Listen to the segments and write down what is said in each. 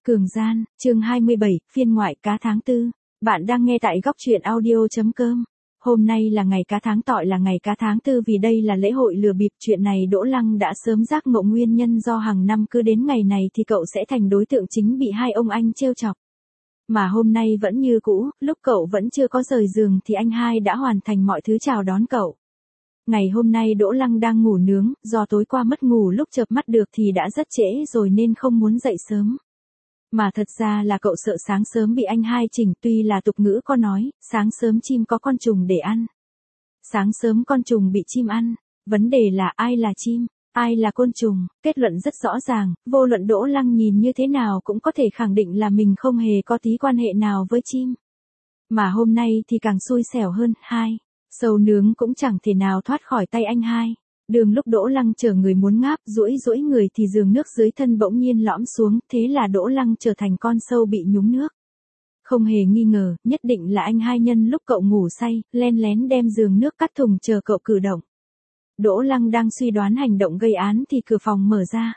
Cường gian, chương 27, phiên ngoại cá tháng tư. Bạn đang nghe tại góc truyện audio.com. Hôm nay là ngày cá tháng Tọi, là ngày cá tháng tư vì đây là lễ hội lừa bịp. Chuyện này Đỗ Lăng đã sớm giác ngộ nguyên nhân do hàng năm cứ đến ngày này thì cậu sẽ thành đối tượng chính bị hai ông anh trêu chọc. Mà hôm nay vẫn như cũ, lúc cậu vẫn chưa có rời giường thì anh hai đã hoàn thành mọi thứ chào đón cậu. Ngày hôm nay Đỗ Lăng đang ngủ nướng, do tối qua mất ngủ lúc chợp mắt được thì đã rất trễ rồi nên không muốn dậy sớm. Mà thật ra là cậu sợ sáng sớm bị anh hai chỉnh, tuy là tục ngữ có nói, sáng sớm chim có con trùng để ăn. Sáng sớm con trùng bị chim ăn, vấn đề là ai là chim, ai là côn trùng, kết luận rất rõ ràng, vô luận Đỗ Lăng nhìn như thế nào cũng có thể khẳng định là mình không hề có tí quan hệ nào với chim. Mà hôm nay thì càng xui xẻo hơn, sâu nướng cũng chẳng thể nào thoát khỏi tay anh hai. Đường lúc Đỗ Lăng chờ người muốn ngáp, duỗi người thì giường nước dưới thân bỗng nhiên lõm xuống, thế là Đỗ Lăng trở thành con sâu bị nhúng nước. Không hề nghi ngờ, nhất định là anh hai nhân lúc cậu ngủ say, len lén đem giường nước cắt thùng chờ cậu cử động. Đỗ Lăng đang suy đoán hành động gây án thì cửa phòng mở ra.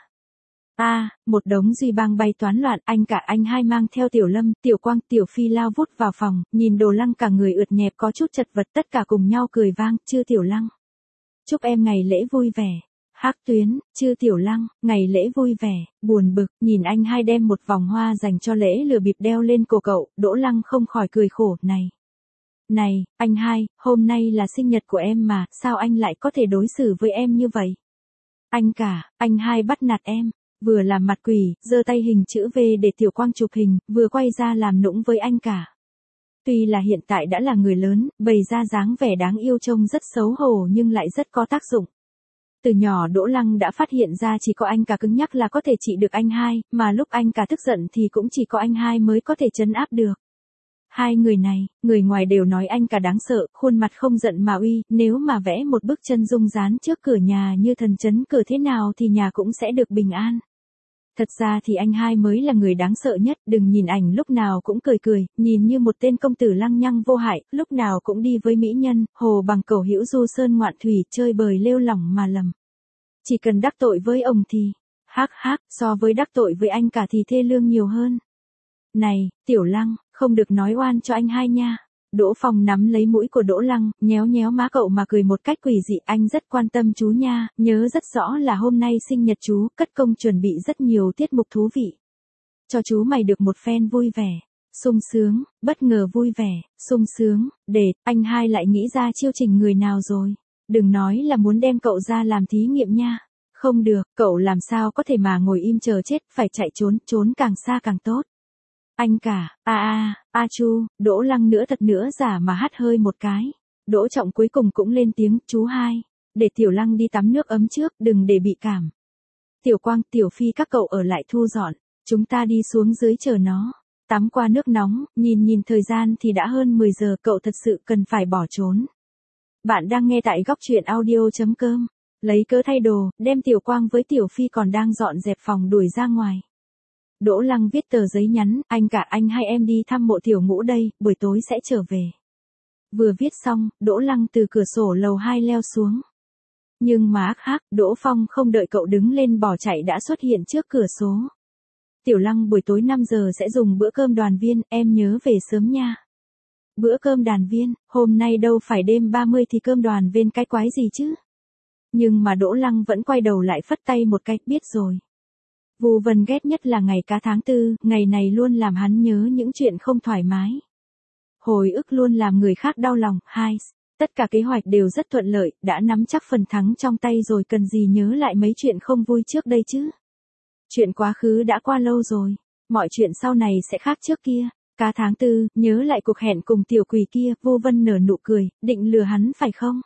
Một đống duy bang bay toán loạn, anh cả anh hai mang theo Tiểu Lâm, Tiểu Quang, Tiểu Phi lao vút vào phòng, nhìn Đồ Lăng cả người ượt nhẹp có chút chật vật, tất cả cùng nhau cười vang, "Chư Tiểu Lăng, chúc em ngày lễ vui vẻ." Hắc Tuyến, "Chư Tiểu Lăng, ngày lễ vui vẻ." Buồn bực, nhìn anh hai đem một vòng hoa dành cho lễ lừa bịp đeo lên cổ cậu, Đỗ Lăng không khỏi cười khổ, Này, anh hai, hôm nay là sinh nhật của em mà, sao anh lại có thể đối xử với em như vậy? Anh cả, anh hai bắt nạt em. Vừa làm mặt quỷ, giơ tay hình chữ V để Tiểu Quang chụp hình, vừa quay ra làm nũng với anh cả. Tuy là hiện tại đã là người lớn, bày ra dáng vẻ đáng yêu trông rất xấu hổ nhưng lại rất có tác dụng. Từ nhỏ Đỗ Lăng đã phát hiện ra chỉ có anh cả cứng nhắc là có thể trị được anh hai, mà lúc anh cả tức giận thì cũng chỉ có anh hai mới có thể trấn áp được. Hai người này, người ngoài đều nói anh cả đáng sợ, khuôn mặt không giận mà uy, nếu mà vẽ một bức chân dung dán trước cửa nhà như thần trấn cửa thế nào thì nhà cũng sẽ được bình an. Thật ra thì anh hai mới là người đáng sợ nhất, đừng nhìn ảnh lúc nào cũng cười, nhìn như một tên công tử lăng nhăng vô hại, lúc nào cũng đi với mỹ nhân, hồ bằng cầu hữu du sơn ngoạn thủy, chơi bời lêu lỏng mà lầm. Chỉ cần đắc tội với ông thì, so với đắc tội với anh cả thì thê lương nhiều hơn. Này, Tiểu Lăng, không được nói oan cho anh hai nha. Đỗ Phong nắm lấy mũi của Đỗ Lăng, nhéo má cậu mà cười một cách quỷ dị, "Anh rất quan tâm chú nha, nhớ rất rõ là hôm nay sinh nhật chú, cất công chuẩn bị rất nhiều tiết mục thú vị. Cho chú mày được một phen vui vẻ, sung sướng, bất ngờ vui vẻ, sung sướng." Để, anh hai lại nghĩ ra chiêu trình người nào rồi. Đừng nói là muốn đem cậu ra làm thí nghiệm nha. Không được, cậu làm sao có thể mà ngồi im chờ chết, phải chạy trốn càng xa càng tốt. Anh cả, chu, Đỗ Lăng nữa thật nữa giả mà hắt hơi một cái. Đỗ Trọng cuối cùng cũng lên tiếng, "Chú hai, để Tiểu Lăng đi tắm nước ấm trước, đừng để bị cảm. Tiểu Quang, Tiểu Phi các cậu ở lại thu dọn, chúng ta đi xuống dưới chờ nó." Tắm qua nước nóng, nhìn thời gian thì đã hơn 10 giờ, cậu thật sự cần phải bỏ trốn. Bạn đang nghe tại góc truyện audio.com. Lấy cớ thay đồ, đem Tiểu Quang với Tiểu Phi còn đang dọn dẹp phòng đuổi ra ngoài. Đỗ Lăng viết tờ giấy nhắn, "Anh cả anh hai em đi thăm mộ Tiểu Ngũ đây, buổi tối sẽ trở về." Vừa viết xong, Đỗ Lăng từ cửa sổ lầu 2 leo xuống. Nhưng mà Đỗ Phong không đợi cậu đứng lên bỏ chạy đã xuất hiện trước cửa số. "Tiểu Lăng, buổi tối 5 giờ sẽ dùng bữa cơm đoàn viên, em nhớ về sớm nha." Bữa cơm đoàn viên, hôm nay đâu phải đêm 30 thì cơm đoàn viên cái quái gì chứ? Nhưng mà Đỗ Lăng vẫn quay đầu lại phất tay một cái, "Biết rồi." Vu Vân ghét nhất là ngày cá tháng tư, ngày này luôn làm hắn nhớ những chuyện không thoải mái. Hồi ức luôn làm người khác đau lòng, tất cả kế hoạch đều rất thuận lợi, đã nắm chắc phần thắng trong tay rồi, cần gì nhớ lại mấy chuyện không vui trước đây chứ. Chuyện quá khứ đã qua lâu rồi, mọi chuyện sau này sẽ khác trước kia. Cá tháng tư, nhớ lại cuộc hẹn cùng tiểu quỷ kia, Vu Vân nở nụ cười, định lừa hắn phải không?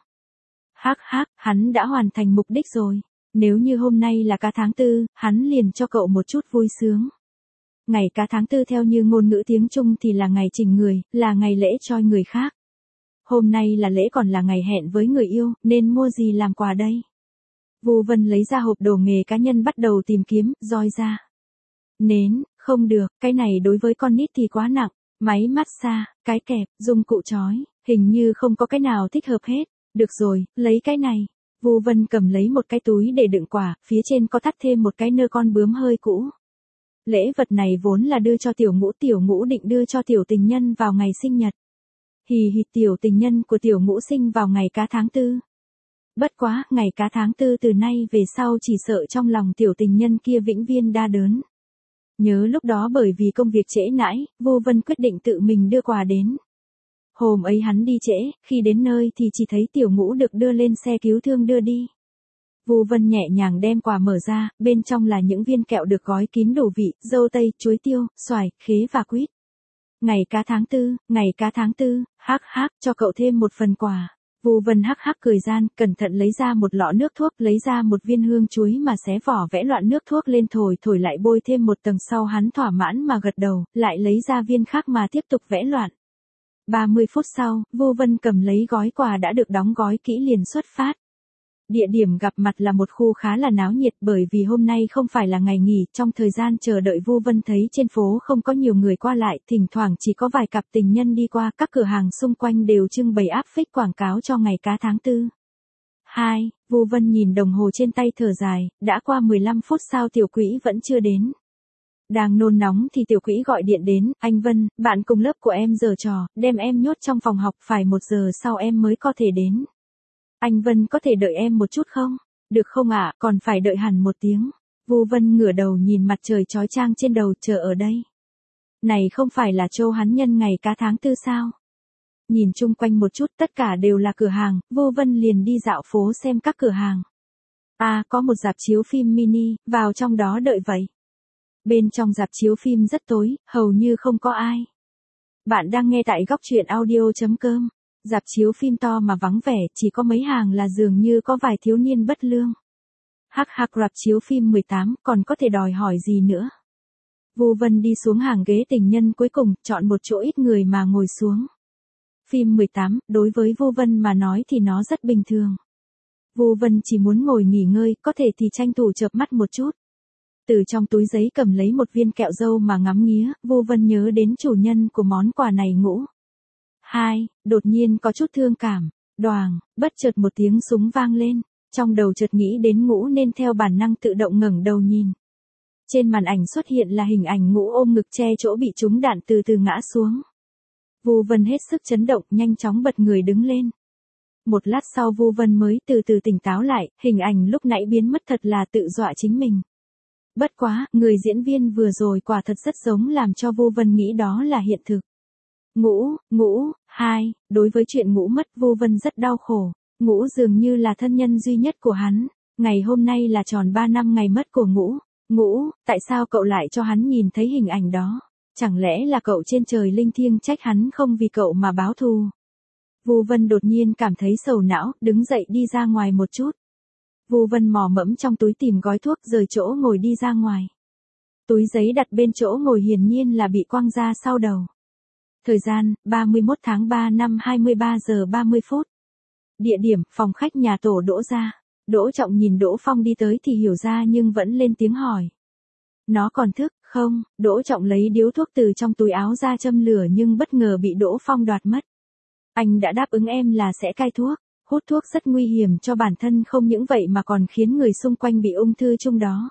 Hắn đã hoàn thành mục đích rồi. Nếu như hôm nay là cá tháng tư, hắn liền cho cậu một chút vui sướng. Ngày cá tháng tư theo như ngôn ngữ tiếng Trung thì là ngày chỉnh người, là ngày lễ choi người khác. Hôm nay là lễ còn là ngày hẹn với người yêu, nên mua gì làm quà đây? Vu Vân lấy ra hộp đồ nghề cá nhân bắt đầu tìm kiếm, roi ra. Nến, không được, cái này đối với con nít thì quá nặng. Máy massage, cái kẹp, dụng cụ chói, hình như không có cái nào thích hợp hết. Được rồi, lấy cái này. Vu Vân cầm lấy một cái túi để đựng quả, phía trên có thắt thêm một cái nơ con bướm hơi cũ. Lễ vật này vốn là đưa cho tiểu ngũ định đưa cho tiểu tình nhân vào ngày sinh nhật. Hì hì, tiểu tình nhân của tiểu ngũ sinh vào ngày cá tháng 4. Bất quá, ngày cá tháng 4 từ nay về sau chỉ sợ trong lòng tiểu tình nhân kia vĩnh viễn đa đớn. Nhớ lúc đó bởi vì công việc trễ nãi, Vu Vân quyết định tự mình đưa quà đến. Hôm ấy hắn đi trễ, khi đến nơi thì chỉ thấy tiểu ngũ được đưa lên xe cứu thương đưa đi. Vu Vân nhẹ nhàng đem quà mở ra, bên trong là những viên kẹo được gói kín đủ vị, dâu tây, chuối tiêu, xoài, khế và quýt. Ngày cá tháng 4, ngày cá tháng 4, hắc hắc, cho cậu thêm một phần quà. Vu Vân hắc hắc cười gian, cẩn thận lấy ra một lọ nước thuốc, lấy ra một viên hương chuối mà xé vỏ vẽ loạn nước thuốc lên thổi lại bôi thêm một tầng, sau hắn thỏa mãn mà gật đầu, lại lấy ra viên khác mà tiếp tục vẽ loạn. 30 phút sau, Vu Vân cầm lấy gói quà đã được đóng gói kỹ liền xuất phát. Địa điểm gặp mặt là một khu khá là náo nhiệt bởi vì hôm nay không phải là ngày nghỉ, trong thời gian chờ đợi Vu Vân thấy trên phố không có nhiều người qua lại, thỉnh thoảng chỉ có vài cặp tình nhân đi qua, các cửa hàng xung quanh đều trưng bày áp phích quảng cáo cho ngày cá tháng 4. 2. Vu Vân nhìn đồng hồ trên tay thở dài, đã qua 15 phút sao tiểu quỹ vẫn chưa đến. Đang nôn nóng thì tiểu quỹ gọi điện đến, anh Vân, bạn cùng lớp của em giở trò, đem em nhốt trong phòng học, phải 1 giờ sau em mới có thể đến. Anh Vân có thể đợi em một chút không? Được không ạ, còn phải đợi hẳn 1 tiếng. Vu Vân ngửa đầu nhìn mặt trời chói chang trên đầu, chờ ở đây. Này không phải là châu hắn nhân ngày cá tháng 4 sao? Nhìn chung quanh một chút, tất cả đều là cửa hàng, Vu Vân liền đi dạo phố xem các cửa hàng. À, có một rạp chiếu phim mini, vào trong đó đợi vậy. Bên trong rạp chiếu phim rất tối, hầu như không có ai. Bạn đang nghe tại góc truyện audio.com. Rạp chiếu phim to mà vắng vẻ, chỉ có mấy hàng là dường như có vài thiếu niên bất lương. Hắc hắc, rạp chiếu phim 18, còn có thể đòi hỏi gì nữa. Vu Vân đi xuống hàng ghế tình nhân cuối cùng, chọn một chỗ ít người mà ngồi xuống. Phim 18, đối với Vu Vân mà nói thì nó rất bình thường. Vu Vân chỉ muốn ngồi nghỉ ngơi, có thể thì tranh thủ chợp mắt một chút. Từ trong túi giấy cầm lấy một viên kẹo dâu mà ngắm nghía, Vu Vân nhớ đến chủ nhân của món quà này Ngũ. 2. Đột nhiên có chút thương cảm. Đoàng, bất chợt một tiếng súng vang lên. Trong đầu chợt nghĩ đến Ngũ nên theo bản năng tự động ngẩng đầu nhìn. Trên màn ảnh xuất hiện là hình ảnh Ngũ ôm ngực che chỗ bị trúng đạn từ từ ngã xuống. Vu Vân hết sức chấn động, nhanh chóng bật người đứng lên. Một lát sau Vu Vân mới từ từ tỉnh táo lại, hình ảnh lúc nãy biến mất thật là tự dọa chính mình. Bất quá, người diễn viên vừa rồi quả thật rất giống làm cho Vu Vân nghĩ đó là hiện thực. Ngũ, 2, đối với chuyện Ngũ mất Vu Vân rất đau khổ. Ngũ dường như là thân nhân duy nhất của hắn. Ngày hôm nay là tròn 3 năm ngày mất của Ngũ. Ngũ, tại sao cậu lại cho hắn nhìn thấy hình ảnh đó? Chẳng lẽ là cậu trên trời linh thiêng trách hắn không vì cậu mà báo thù? Vu Vân đột nhiên cảm thấy sầu não, đứng dậy đi ra ngoài một chút. Vu Vân mò mẫm trong túi tìm gói thuốc, rời chỗ ngồi đi ra ngoài. Túi giấy đặt bên chỗ ngồi hiển nhiên là bị quăng ra sau đầu. Thời gian, 31 tháng 3 năm 23 giờ 30 phút. Địa điểm, phòng khách nhà tổ Đỗ gia. Đỗ Trọng nhìn Đỗ Phong đi tới thì hiểu ra nhưng vẫn lên tiếng hỏi. Nó còn thức, không? Đỗ Trọng lấy điếu thuốc từ trong túi áo ra châm lửa nhưng bất ngờ bị Đỗ Phong đoạt mất. Anh đã đáp ứng em là sẽ cai thuốc. Hút thuốc rất nguy hiểm cho bản thân, không những vậy mà còn khiến người xung quanh bị ung thư chung đó.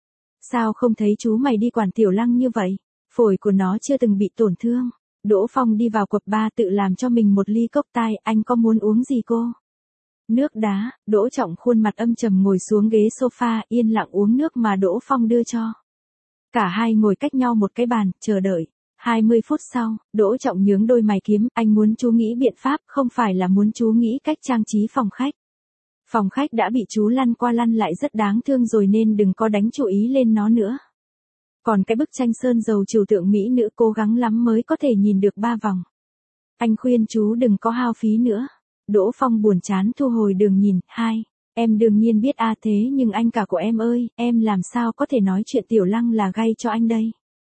Sao không thấy chú mày đi quản Tiểu Lăng như vậy? Phổi của nó chưa từng bị tổn thương. Đỗ Phong đi vào quầy bar tự làm cho mình một ly cốc tai, anh có muốn uống gì cô? Nước đá. Đỗ Trọng khuôn mặt âm trầm ngồi xuống ghế sofa, yên lặng uống nước mà Đỗ Phong đưa cho. Cả hai ngồi cách nhau một cái bàn, chờ đợi. 20 phút sau, Đỗ Trọng nhướng đôi mày kiếm, anh muốn chú nghĩ biện pháp, không phải là muốn chú nghĩ cách trang trí phòng khách. Phòng khách đã bị chú lăn qua lăn lại rất đáng thương rồi nên đừng có đánh chú ý lên nó nữa. Còn cái bức tranh sơn dầu trừu tượng mỹ nữ cố gắng lắm mới có thể nhìn được 3 vòng. Anh khuyên chú đừng có hao phí nữa. Đỗ Phong buồn chán thu hồi đường nhìn. 2. Em đương nhiên biết thế nhưng anh cả của em ơi, em làm sao có thể nói chuyện Tiểu Lăng là gay cho anh đây.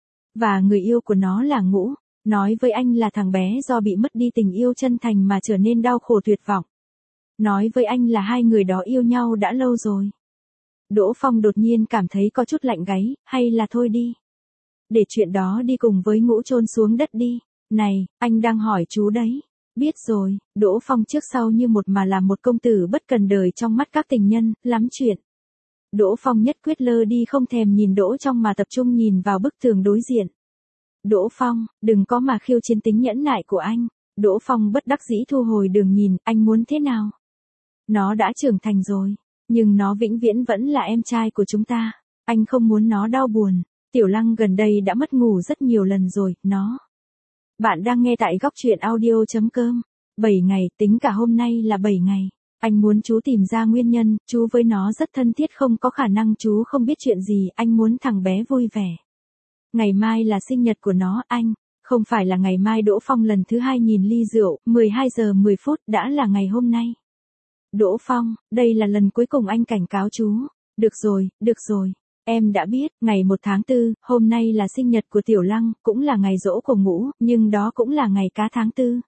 Và người yêu của nó là Ngũ, nói với anh là thằng bé do bị mất đi tình yêu chân thành mà trở nên đau khổ tuyệt vọng. Nói với anh là hai người đó yêu nhau đã lâu rồi. Đỗ Phong đột nhiên cảm thấy có chút lạnh gáy, hay là thôi đi. Để chuyện đó đi cùng với Ngũ chôn xuống đất đi. Này, anh đang hỏi chú đấy. Biết rồi, Đỗ Phong trước sau như một mà là một công tử bất cần đời trong mắt các tình nhân, lắm chuyện. Đỗ Phong nhất quyết lơ đi không thèm nhìn Đỗ Trong mà tập trung nhìn vào bức tường đối diện. Đỗ Phong, đừng có mà khiêu chiến tính nhẫn nại của anh. Đỗ Phong bất đắc dĩ thu hồi đường nhìn, anh muốn thế nào? Nó đã trưởng thành rồi, nhưng nó vĩnh viễn vẫn là em trai của chúng ta. Anh không muốn nó đau buồn. Tiểu Lăng gần đây đã mất ngủ rất nhiều lần rồi, nó. Bạn đang nghe tại góc truyện audio.com. 7 ngày, tính cả hôm nay là 7 ngày. Anh muốn chú tìm ra nguyên nhân, chú với nó rất thân thiết, không có khả năng chú không biết chuyện gì, anh muốn thằng bé vui vẻ. Ngày mai là sinh nhật của nó, anh. Không phải là ngày mai. Đỗ Phong lần thứ 2 nhìn ly rượu, 12 giờ 10 phút, đã là ngày hôm nay. Đỗ Phong, đây là lần cuối cùng anh cảnh cáo chú. Được rồi. Em đã biết, ngày 1 tháng 4, hôm nay là sinh nhật của Tiểu Lăng, cũng là ngày giỗ của Ngũ, nhưng đó cũng là ngày cá tháng 4.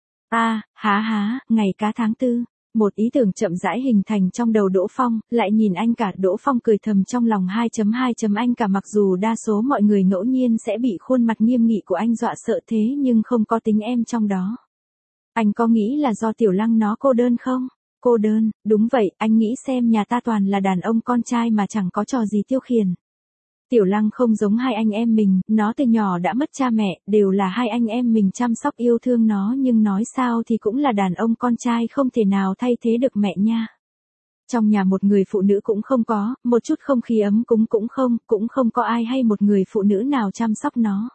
Ngày cá tháng 4. Một ý tưởng chậm rãi hình thành trong đầu Đỗ Phong, lại nhìn anh cả. Đỗ Phong cười thầm trong lòng 2.2. Anh cả mặc dù đa số mọi người ngẫu nhiên sẽ bị khuôn mặt nghiêm nghị của anh dọa sợ thế nhưng không có tính em trong đó. Anh có nghĩ là do Tiểu Lăng nó cô đơn không? Cô đơn, đúng vậy, anh nghĩ xem nhà ta toàn là đàn ông con trai mà chẳng có trò gì tiêu khiển. Tiểu Lăng không giống hai anh em mình, nó từ nhỏ đã mất cha mẹ, đều là hai anh em mình chăm sóc yêu thương nó, nhưng nói sao thì cũng là đàn ông con trai, không thể nào thay thế được mẹ nha. Trong nhà một người phụ nữ cũng không có, một chút không khí ấm cúng cũng không có ai hay một người phụ nữ nào chăm sóc nó.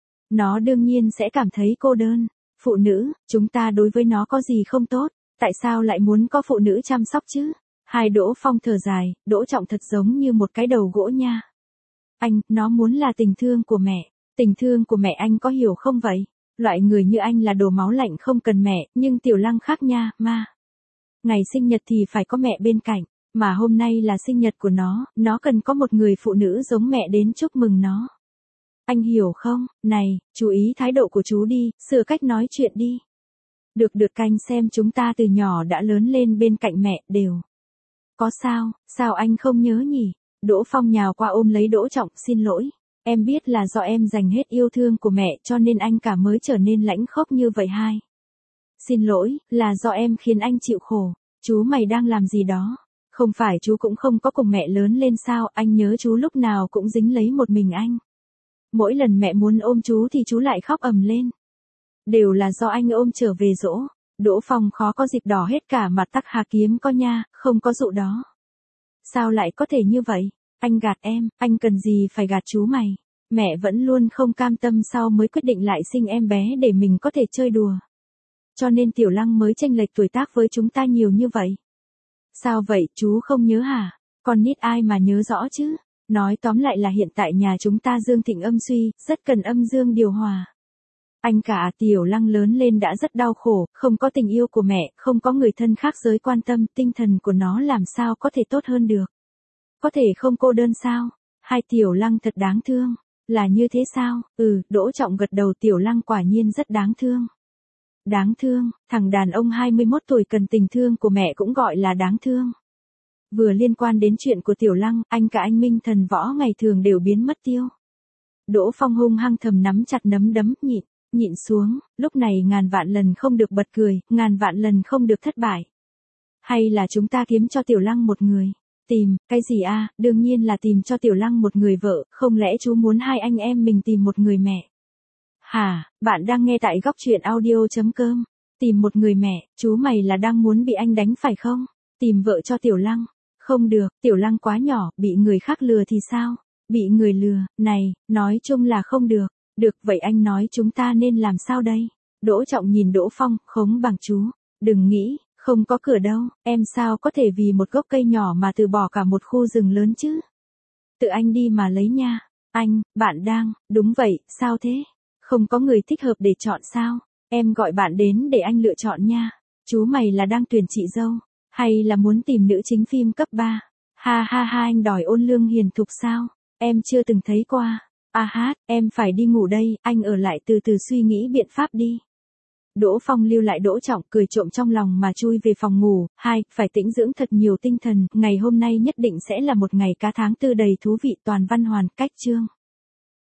Nó đương nhiên sẽ cảm thấy cô đơn. Phụ nữ, chúng ta đối với nó có gì không tốt, tại sao lại muốn có phụ nữ chăm sóc chứ? Đỗ Phong thở dài, Đỗ Trọng thật giống như một cái đầu gỗ nha. Anh, nó muốn là tình thương của mẹ. Tình thương của mẹ, anh có hiểu không vậy? Loại người như anh là đồ máu lạnh không cần mẹ, nhưng Tiểu Lăng khác nha, ma. Ngày sinh nhật thì phải có mẹ bên cạnh, mà hôm nay là sinh nhật của nó cần có một người phụ nữ giống mẹ đến chúc mừng nó. Anh hiểu không? Này, chú ý thái độ của chú đi, sửa cách nói chuyện đi. Được canh xem chúng ta từ nhỏ đã lớn lên bên cạnh mẹ, đều. Có sao anh không nhớ nhỉ? Đỗ Phong nhào qua ôm lấy Đỗ Trọng, xin lỗi. Em biết là do em dành hết yêu thương của mẹ cho nên anh cả mới trở nên lãnh khốc như vậy hai. Xin lỗi, là do em khiến anh chịu khổ. Chú mày đang làm gì đó? Không phải chú cũng không có cùng mẹ lớn lên sao? Anh nhớ chú lúc nào cũng dính lấy một mình anh. Mỗi lần mẹ muốn ôm chú thì chú lại khóc ầm lên. Đều là do anh ôm trở về dỗ. Đỗ Phong khó có dịp đỏ hết cả mặt, tắc hà kiếm có nha, không có dụ đó. Sao lại có thể như vậy? Anh gạt em, anh cần gì phải gạt chú mày? Mẹ vẫn luôn không cam tâm sau mới quyết định lại sinh em bé để mình có thể chơi đùa. Cho nên Tiểu Lăng mới chênh lệch tuổi tác với chúng ta nhiều như vậy. Sao vậy, chú không nhớ hả? Con nít ai mà nhớ rõ chứ? Nói tóm lại là hiện tại nhà chúng ta dương thịnh âm suy, rất cần âm dương điều hòa. Anh cả, Tiểu Lăng lớn lên đã rất đau khổ, không có tình yêu của mẹ, không có người thân khác giới quan tâm, tinh thần của nó làm sao có thể tốt hơn được. Có thể không cô đơn sao? Tiểu Lăng thật đáng thương. Là như thế sao? Đỗ Trọng gật đầu, Tiểu Lăng quả nhiên rất đáng thương. Đáng thương, thằng đàn ông 21 tuổi cần tình thương của mẹ cũng gọi là đáng thương. Vừa liên quan đến chuyện của Tiểu Lăng, anh cả anh Minh Thần Võ ngày thường đều biến mất tiêu. Đỗ Phong hung hăng thầm nắm chặt nắm đấm, nhịn xuống, lúc này ngàn vạn lần không được bật cười, ngàn vạn lần không được thất bại. Hay là chúng ta kiếm cho Tiểu Lăng một người? Tìm, cái gì à, đương nhiên là tìm cho Tiểu Lăng một người vợ, không lẽ chú muốn hai anh em mình tìm một người mẹ? Hả, bạn đang nghe tại góc truyện audio.com. Tìm một người mẹ, chú mày là đang muốn bị anh đánh phải không? Tìm vợ cho Tiểu Lăng. Không được, Tiểu Lăng quá nhỏ, bị người khác lừa thì sao? Bị người lừa, này, nói chung là không được. Được, vậy anh nói chúng ta nên làm sao đây? Đỗ Trọng nhìn Đỗ Phong, khống bằng chú. Đừng nghĩ, không có cửa đâu, em sao có thể vì một gốc cây nhỏ mà từ bỏ cả một khu rừng lớn chứ? Tự anh đi mà lấy nha. Anh, bạn đang, đúng vậy, sao thế? Không có người thích hợp để chọn sao? Em gọi bạn đến để anh lựa chọn nha. Chú mày là đang tuyển chị dâu, hay là muốn tìm nữ chính phim cấp 3? Anh đòi ôn lương hiền thục sao? Em chưa từng thấy qua. Em phải đi ngủ đây, anh ở lại từ từ suy nghĩ biện pháp đi. Đỗ Phong lưu lại Đỗ Trọng, cười trộm trong lòng mà chui về phòng ngủ. Phải tĩnh dưỡng thật nhiều tinh thần, ngày hôm nay nhất định sẽ là một ngày cá tháng 4 đầy thú vị. Toàn văn hoàn cách chương.